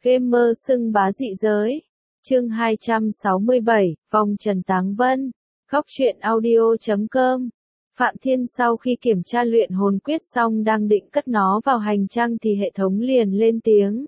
Gamer xưng bá dị giới. Chương 267, vòng Trần Táng Vân. Góc truyện audio.com. Phạm Thiên sau khi kiểm tra luyện hồn quyết xong đang định cất nó vào hành trang thì hệ thống liền lên tiếng.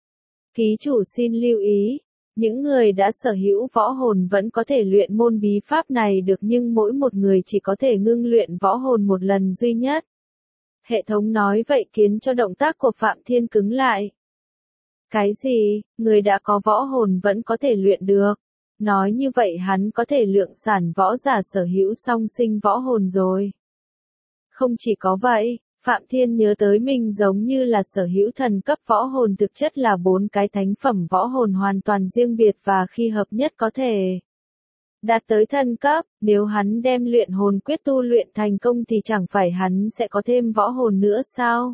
Ký chủ xin lưu ý, những người đã sở hữu võ hồn vẫn có thể luyện môn bí pháp này được nhưng mỗi một người chỉ có thể ngưng luyện võ hồn một lần duy nhất. Hệ thống nói vậy khiến cho động tác của Phạm Thiên cứng lại. Cái gì, người đã có võ hồn vẫn có thể luyện được? Nói như vậy hắn có thể lượng sản võ giả sở hữu song sinh võ hồn rồi. Không chỉ có vậy, Phạm Thiên nhớ tới mình giống như là sở hữu thần cấp võ hồn, thực chất là 4 cái thánh phẩm võ hồn hoàn toàn riêng biệt và khi hợp nhất có thể đạt tới thần cấp. Nếu hắn đem luyện hồn quyết tu luyện thành công thì chẳng phải hắn sẽ có thêm võ hồn nữa sao?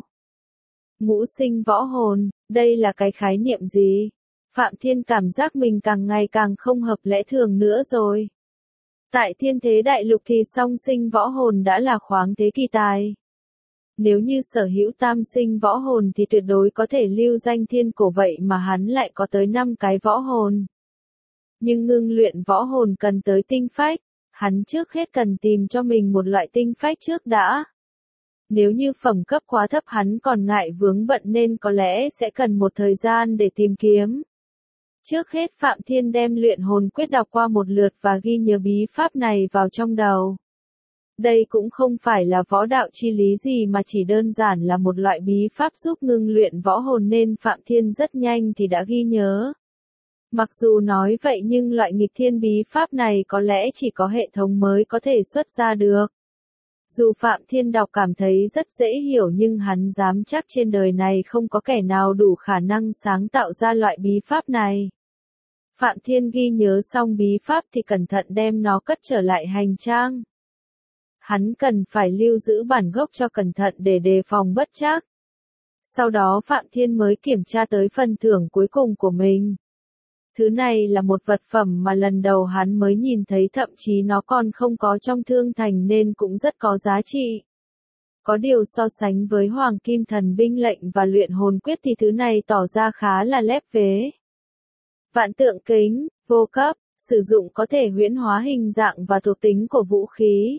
Ngũ sinh võ hồn, đây là cái khái niệm gì? Phạm Thiên cảm giác mình càng ngày càng không hợp lẽ thường nữa rồi. Tại thiên thế đại lục thì song sinh võ hồn đã là khoáng thế kỳ tài. Nếu như sở hữu tam sinh võ hồn thì tuyệt đối có thể lưu danh thiên cổ, vậy mà hắn lại có tới 5 cái võ hồn. Nhưng ngưng luyện võ hồn cần tới tinh phách, hắn trước hết cần tìm cho mình một loại tinh phách trước đã. Nếu như phẩm cấp quá thấp hắn còn ngại vướng bận nên có lẽ sẽ cần một thời gian để tìm kiếm. Trước hết Phạm Thiên đem luyện hồn quyết đọc qua một lượt và ghi nhớ bí pháp này vào trong đầu. Đây cũng không phải là võ đạo chi lý gì mà chỉ đơn giản là một loại bí pháp giúp ngưng luyện võ hồn nên Phạm Thiên rất nhanh thì đã ghi nhớ. Mặc dù nói vậy nhưng loại nghịch thiên bí pháp này có lẽ chỉ có hệ thống mới có thể xuất ra được. Dù Phạm Thiên đọc cảm thấy rất dễ hiểu nhưng hắn dám chắc trên đời này không có kẻ nào đủ khả năng sáng tạo ra loại bí pháp này. Phạm Thiên ghi nhớ xong bí pháp thì cẩn thận đem nó cất trở lại hành trang. Hắn cần phải lưu giữ bản gốc cho cẩn thận để đề phòng bất trắc. Sau đó Phạm Thiên mới kiểm tra tới phần thưởng cuối cùng của mình. Thứ này là một vật phẩm mà lần đầu hắn mới nhìn thấy, thậm chí nó còn không có trong thương thành nên cũng rất có giá trị. Có điều so sánh với Hoàng Kim Thần Binh lệnh và luyện hồn quyết thì thứ này tỏ ra khá là lép vế. Vạn tượng kính, vô cấp, sử dụng có thể huyễn hóa hình dạng và thuộc tính của vũ khí.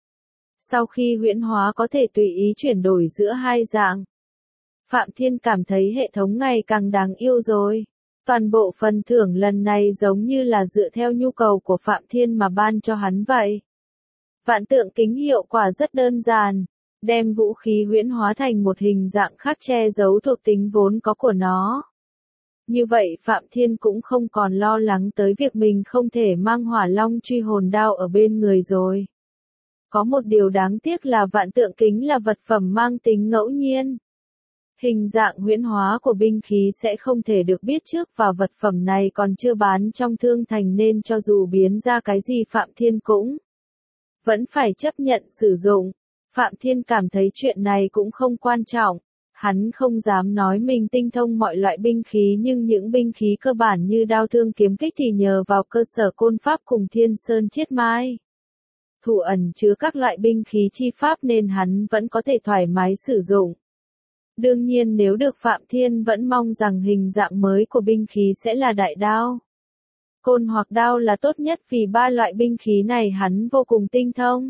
Sau khi huyễn hóa có thể tùy ý chuyển đổi giữa hai dạng. Phạm Thiên cảm thấy hệ thống ngày càng đáng yêu rồi. Toàn bộ phần thưởng lần này giống như là dựa theo nhu cầu của Phạm Thiên mà ban cho hắn vậy. Vạn tượng kính hiệu quả rất đơn giản, đem vũ khí huyễn hóa thành một hình dạng khác che giấu thuộc tính vốn có của nó. Như vậy Phạm Thiên cũng không còn lo lắng tới việc mình không thể mang hỏa long truy hồn đao ở bên người rồi. Có một điều đáng tiếc là vạn tượng kính là vật phẩm mang tính ngẫu nhiên. Hình dạng huyễn hóa của binh khí sẽ không thể được biết trước và vật phẩm này còn chưa bán trong thương thành nên cho dù biến ra cái gì Phạm Thiên cũng vẫn phải chấp nhận sử dụng. Phạm Thiên cảm thấy chuyện này cũng không quan trọng. Hắn không dám nói mình tinh thông mọi loại binh khí nhưng những binh khí cơ bản như đao thương kiếm kích thì nhờ vào cơ sở côn pháp cùng thiên sơn chiết mai. Thủ ẩn chứa các loại binh khí chi pháp nên hắn vẫn có thể thoải mái sử dụng. Đương nhiên nếu được Phạm Thiên vẫn mong rằng hình dạng mới của binh khí sẽ là đại đao. Côn hoặc đao là tốt nhất vì ba loại binh khí này hắn vô cùng tinh thông.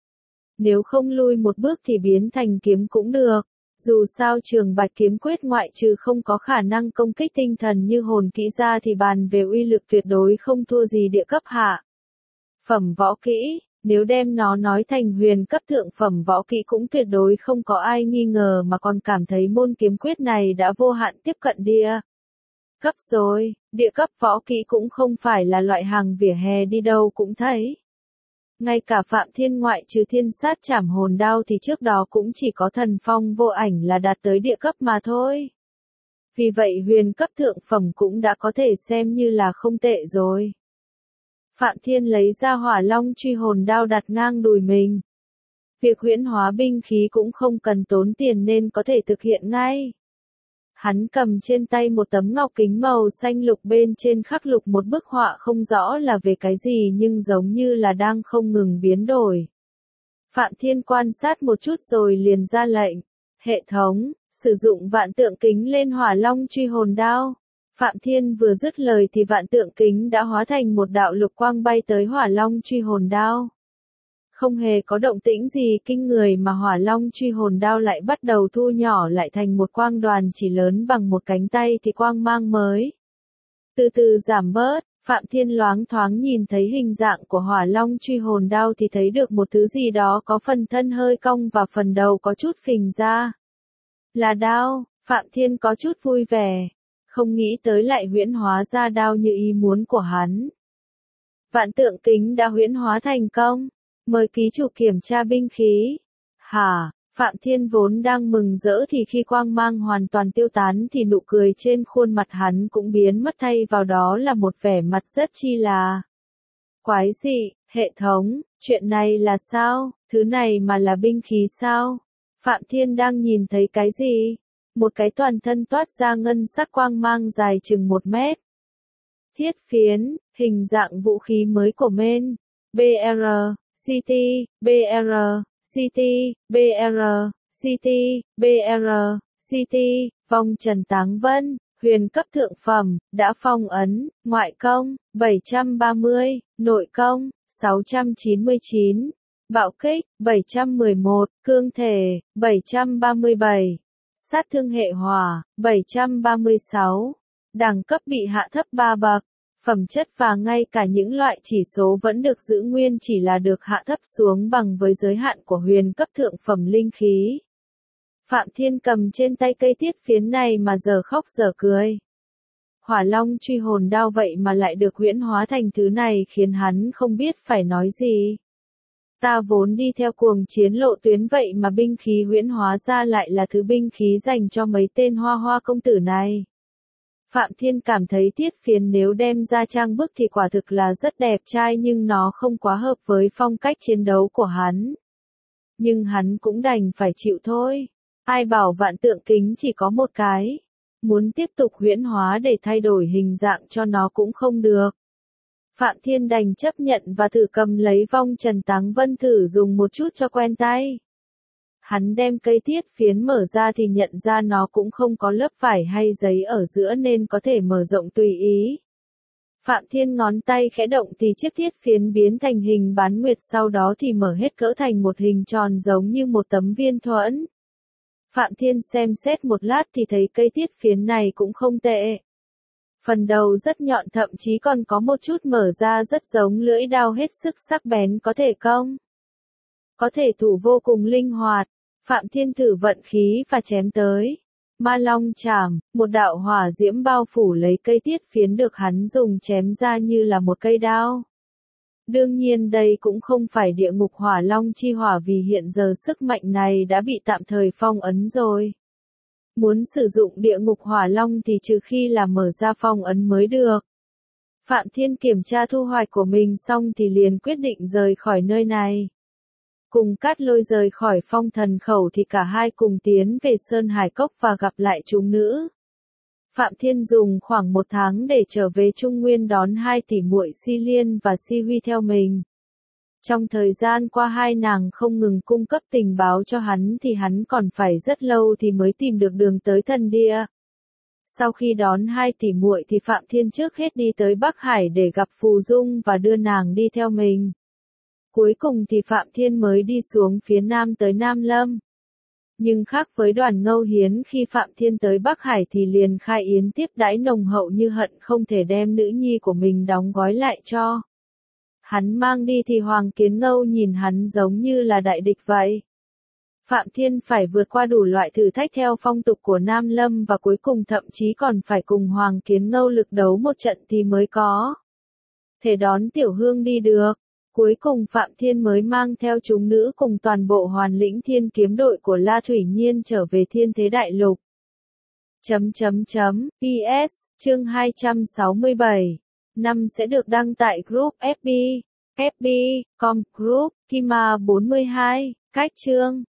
Nếu không lui một bước thì biến thành kiếm cũng được. Dù sao Trường Bạch kiếm quyết ngoại trừ không có khả năng công kích tinh thần như hồn kỹ ra thì bàn về uy lực tuyệt đối không thua gì địa cấp hạ phẩm võ kỹ. Nếu đem nó nói thành huyền cấp thượng phẩm võ kỹ cũng tuyệt đối không có ai nghi ngờ mà còn cảm thấy môn kiếm quyết này đã vô hạn tiếp cận địa cấp rồi. Địa cấp võ kỹ cũng không phải là loại hàng vỉa hè đi đâu cũng thấy. Ngay cả Phạm Thiên ngoại trừ thiên sát trảm hồn đao thì trước đó cũng chỉ có thần phong vô ảnh là đạt tới địa cấp mà thôi. Vì vậy huyền cấp thượng phẩm cũng đã có thể xem như là không tệ rồi. Phạm Thiên lấy ra hỏa long truy hồn đao đặt ngang đùi mình. Việc huyễn hóa binh khí cũng không cần tốn tiền nên có thể thực hiện ngay. Hắn cầm trên tay một tấm ngọc kính màu xanh lục, bên trên khắc lục một bức họa không rõ là về cái gì nhưng giống như là đang không ngừng biến đổi. Phạm Thiên quan sát một chút rồi liền ra lệnh. Hệ thống, sử dụng vạn tượng kính lên hỏa long truy hồn đao. Phạm Thiên vừa dứt lời thì vạn tượng kính đã hóa thành một đạo lục quang bay tới Hỏa Long truy hồn đao. Không hề có động tĩnh gì kinh người mà Hỏa Long truy hồn đao lại bắt đầu thu nhỏ lại thành một quang đoàn chỉ lớn bằng một cánh tay thì quang mang mới từ từ giảm bớt. Phạm Thiên loáng thoáng nhìn thấy hình dạng của Hỏa Long truy hồn đao thì thấy được một thứ gì đó có phần thân hơi cong và phần đầu có chút phình ra. Là đao, Phạm Thiên có chút vui vẻ, không nghĩ tới lại huyễn hóa ra đao như ý muốn của hắn. Vạn tượng kính đã huyễn hóa thành công, mời ký chủ kiểm tra binh khí. Hả? Phạm Thiên vốn đang mừng rỡ thì khi quang mang hoàn toàn tiêu tán thì nụ cười trên khuôn mặt hắn cũng biến mất, thay vào đó là một vẻ mặt rất chi là quái dị. Hệ thống, chuyện này là sao? Thứ này mà là binh khí sao? Phạm Thiên đang nhìn thấy cái gì? Một cái toàn thân toát ra ngân sắc quang mang dài chừng 1 mét. Thiết phiến, hình dạng vũ khí mới của men. BR, CT, BR, CT, BR, CT, BR, CT, vòng trần táng vân, huyền cấp thượng phẩm, đã phong ấn, ngoại công, 730, nội công, 699, bạo kích, 711, cương thể, 737, sát thương hệ hỏa, 736, đẳng cấp bị hạ thấp 3 bậc. Phẩm chất và ngay cả những loại chỉ số vẫn được giữ nguyên, chỉ là được hạ thấp xuống bằng với giới hạn của huyền cấp thượng phẩm linh khí. Phạm Thiên cầm trên tay cây thiết phiến này mà giờ khóc giờ cười. Hỏa Long truy hồn đao vậy mà lại được huyễn hóa thành thứ này khiến hắn không biết phải nói gì. Ta vốn đi theo cuồng chiến lộ tuyến vậy mà binh khí huyễn hóa ra lại là thứ binh khí dành cho mấy tên hoa hoa công tử này. Phạm Thiên cảm thấy thiết phiến nếu đem ra trang bức thì quả thực là rất đẹp trai, nhưng nó không quá hợp với phong cách chiến đấu của hắn. Nhưng hắn cũng đành phải chịu thôi. Ai bảo vạn tượng kính chỉ có một cái. Muốn tiếp tục huyễn hóa để thay đổi hình dạng cho nó cũng không được. Phạm Thiên đành chấp nhận và thử cầm lấy vong trần táng vân thử dùng một chút cho quen tay. Hắn đem cây thiết phiến mở ra thì nhận ra nó cũng không có lớp vải hay giấy ở giữa nên có thể mở rộng tùy ý. Phạm Thiên ngón tay khẽ động thì chiếc thiết phiến biến thành hình bán nguyệt, sau đó thì mở hết cỡ thành một hình tròn giống như một tấm viên thuẫn. Phạm Thiên xem xét một lát thì thấy cây thiết phiến này cũng không tệ. Phần đầu rất nhọn, thậm chí còn có một chút mở ra, rất giống lưỡi đao hết sức sắc bén, có thể công. Có thể thủ vô cùng linh hoạt. Phạm Thiên thử vận khí và chém tới. Ma Long Chảm, một đạo hỏa diễm bao phủ lấy cây thiết phiến được hắn dùng chém ra như là một cây đao. Đương nhiên đây cũng không phải địa ngục hỏa long chi hỏa, vì hiện giờ sức mạnh này đã bị tạm thời phong ấn rồi. Muốn sử dụng địa ngục hỏa long thì trừ khi là mở ra phong ấn mới được. Phạm Thiên kiểm tra thu hoạch của mình xong thì liền quyết định rời khỏi nơi này. Cùng Cát Lôi rời khỏi Phong Thần Khẩu thì cả hai cùng tiến về Sơn Hải Cốc và gặp lại chúng nữ. Phạm Thiên dùng khoảng 1 tháng để trở về Trung Nguyên đón 2 tỷ muội Si Liên và Si Huy theo mình. Trong thời gian qua hai nàng không ngừng cung cấp tình báo cho hắn thì hắn còn phải rất lâu thì mới tìm được đường tới Thần Địa. Sau khi đón 2 tỷ muội thì Phạm Thiên trước hết đi tới Bắc Hải để gặp Phù Dung và đưa nàng đi theo mình. Cuối cùng thì Phạm Thiên mới đi xuống phía Nam tới Nam Lâm. Nhưng khác với Đoàn Ngâu Hiến, khi Phạm Thiên tới Bắc Hải thì liền khai yến tiếp đãi nồng hậu như hận không thể đem nữ nhi của mình đóng gói lại cho hắn mang đi, thì Hoàng Kiến Ngâu nhìn hắn giống như là đại địch vậy. Phạm Thiên phải vượt qua đủ loại thử thách theo phong tục của Nam Lâm và cuối cùng thậm chí còn phải cùng Hoàng Kiến Ngâu lực đấu một trận thì mới có thể đón Tiểu Hương đi được. Cuối cùng Phạm Thiên mới mang theo chúng nữ cùng toàn bộ Hoàn Lĩnh Thiên Kiếm đội của La Thủy Nhiên trở về Thiên Thế Đại Lục. PS, chương 267. Năm sẽ được đăng tại group FB, com group, Kima 42, cách chương.